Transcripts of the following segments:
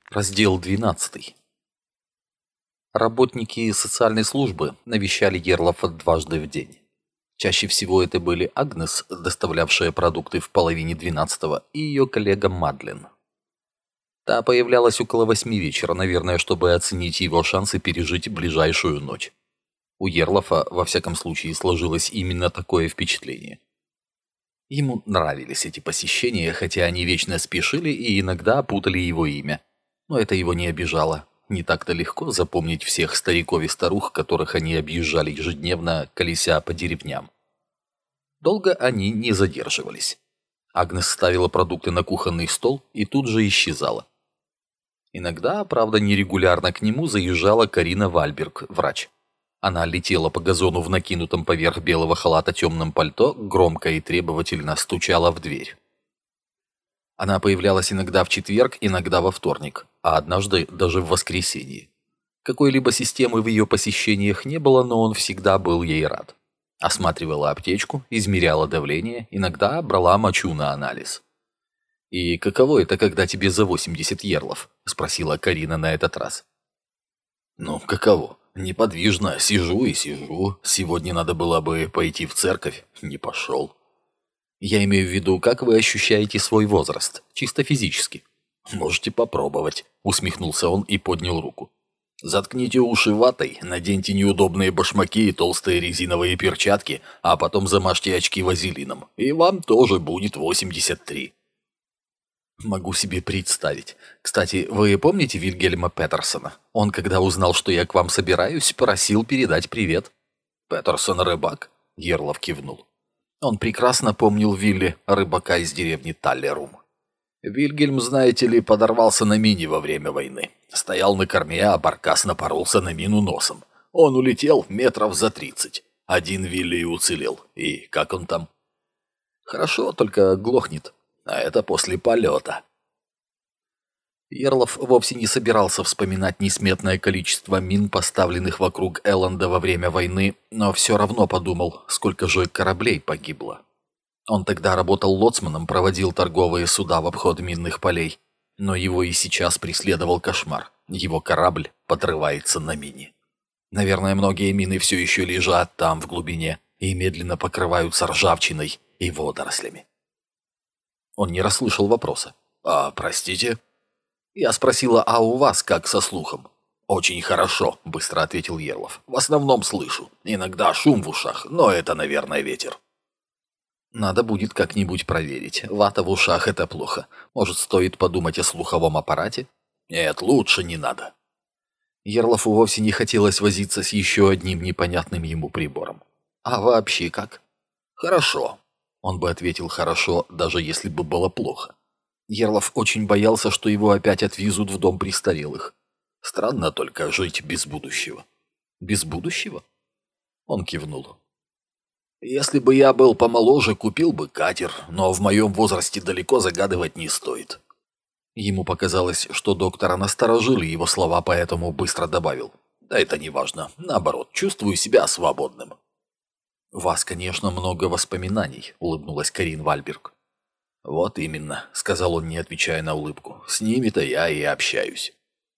Раздел 12. Работники социальной службы навещали Ерлафа дважды в день. Чаще всего это были Агнес, доставлявшая продукты в половине 12-го, и ее коллега Мадлен. Та появлялась около 8 вечера, наверное, чтобы оценить его шансы пережить ближайшую ночь. У Ерлафа, во всяком случае, сложилось именно такое впечатление. Ему нравились эти посещения, хотя они вечно спешили и иногда путали его имя. Но это его не обижало. Не так-то легко запомнить всех стариков и старух, которых они объезжали ежедневно, колеся по деревням. Долго они не задерживались. Агнес ставила продукты на кухонный стол и тут же исчезала. Иногда, правда нерегулярно, к нему заезжала Карина Вальберг, врач. Она летела по газону в накинутом поверх белого халата темном пальто, громко и требовательно стучала в дверь. Она появлялась иногда в четверг, иногда во вторник, а однажды даже в воскресенье. Какой-либо системы в ее посещениях не было, но он всегда был ей рад. Осматривала аптечку, измеряла давление, иногда брала мочу на анализ. «И каково это, когда тебе за 80 ерлов?» – спросила Карина на этот раз. «Ну, каково? Неподвижно, сижу и сижу. Сегодня надо было бы пойти в церковь, не пошел». «Я имею в виду, как вы ощущаете свой возраст, чисто физически?» «Можете попробовать», — усмехнулся он и поднял руку. «Заткните уши ватой, наденьте неудобные башмаки и толстые резиновые перчатки, а потом замажьте очки вазелином, и вам тоже будет 83». «Могу себе представить. Кстати, вы помните Вильгельма Петерсона? Он, когда узнал, что я к вам собираюсь, просил передать привет». «Петерсон рыбак?» — Ерлов кивнул. Он прекрасно помнил Вилли, рыбака из деревни Таллерум. Вильгельм, знаете ли, подорвался на мине во время войны. Стоял на корме, а баркас напоролся на мину носом. Он улетел метров за 30. Один Вилли и уцелел. И как он там? Хорошо, только глохнет. А это после полета. Ерлов вовсе не собирался вспоминать несметное количество мин, поставленных вокруг Элленда во время войны, но все равно подумал, сколько же кораблей погибло. Он тогда работал лоцманом, проводил торговые суда в обход минных полей, но его и сейчас преследовал кошмар. Его корабль подрывается на мине. Наверное, многие мины все еще лежат там в глубине и медленно покрываются ржавчиной и водорослями. Он не расслышал вопроса. «А, простите?» Я спросила, а у вас как со слухом? «Очень хорошо», — быстро ответил Ерлов. «В основном слышу. Иногда шум в ушах, но это, наверное, ветер». «Надо будет как-нибудь проверить. Вата в ушах — это плохо. Может, стоит подумать о слуховом аппарате?» «Нет, лучше не надо». Ерлову вовсе не хотелось возиться с еще одним непонятным ему прибором. «А вообще как?» «Хорошо». Он бы ответил «хорошо», даже если бы было плохо. Ерлов очень боялся, что его опять отвезут в дом престарелых. Странно только жить без будущего. Без будущего? Он кивнул. Если бы я был помоложе, купил бы катер, но в моем возрасте далеко загадывать не стоит. Ему показалось, что доктора насторожили его слова, поэтому быстро добавил. Да это не важно. Наоборот, чувствую себя свободным. «У вас, конечно, много воспоминаний», — улыбнулась Карин Вальберг. «Вот именно», — сказал он, не отвечая на улыбку. «С ними-то я и общаюсь».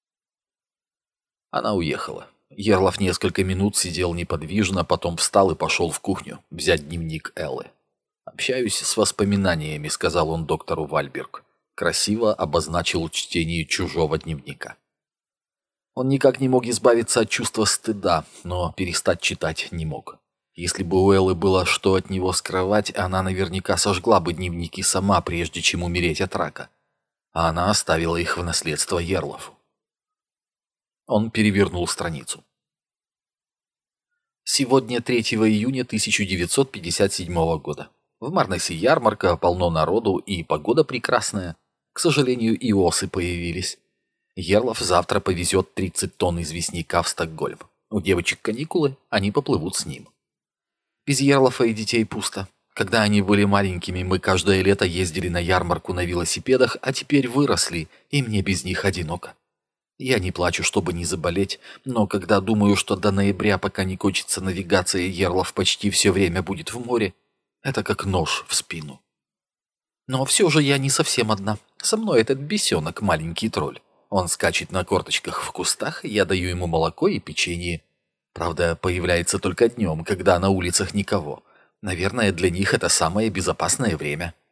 Она уехала. Ерлов несколько минут сидел неподвижно, потом встал и пошел в кухню взять дневник Эллы. «Общаюсь с воспоминаниями», — сказал он доктору Вальберг. Красиво обозначил чтение чужого дневника. Он никак не мог избавиться от чувства стыда, но перестать читать не мог. Если бы у Эллы было что от него скрывать, она наверняка сожгла бы дневники сама, прежде чем умереть от рака. А она оставила их в наследство Ерлову. Он перевернул страницу. Сегодня 3 июня 1957 года. В Марнесе ярмарка, полно народу и погода прекрасная. К сожалению, и осы появились. Ерлов завтра повезет 30 тонн известняка в Стокгольм. У девочек каникулы, они поплывут с ним. Без Ерлофа и детей пусто. Когда они были маленькими, мы каждое лето ездили на ярмарку на велосипедах, а теперь выросли, и мне без них одиноко. Я не плачу, чтобы не заболеть, но когда думаю, что до ноября, пока не кончится навигация, Ерлов почти все время будет в море, это как нож в спину. Но все же я не совсем одна. Со мной этот бесенок, маленький тролль. Он скачет на корточках в кустах, я даю ему молоко и печенье. Правда, появляется только днем, когда на улицах никого. Наверное, для них это самое безопасное время.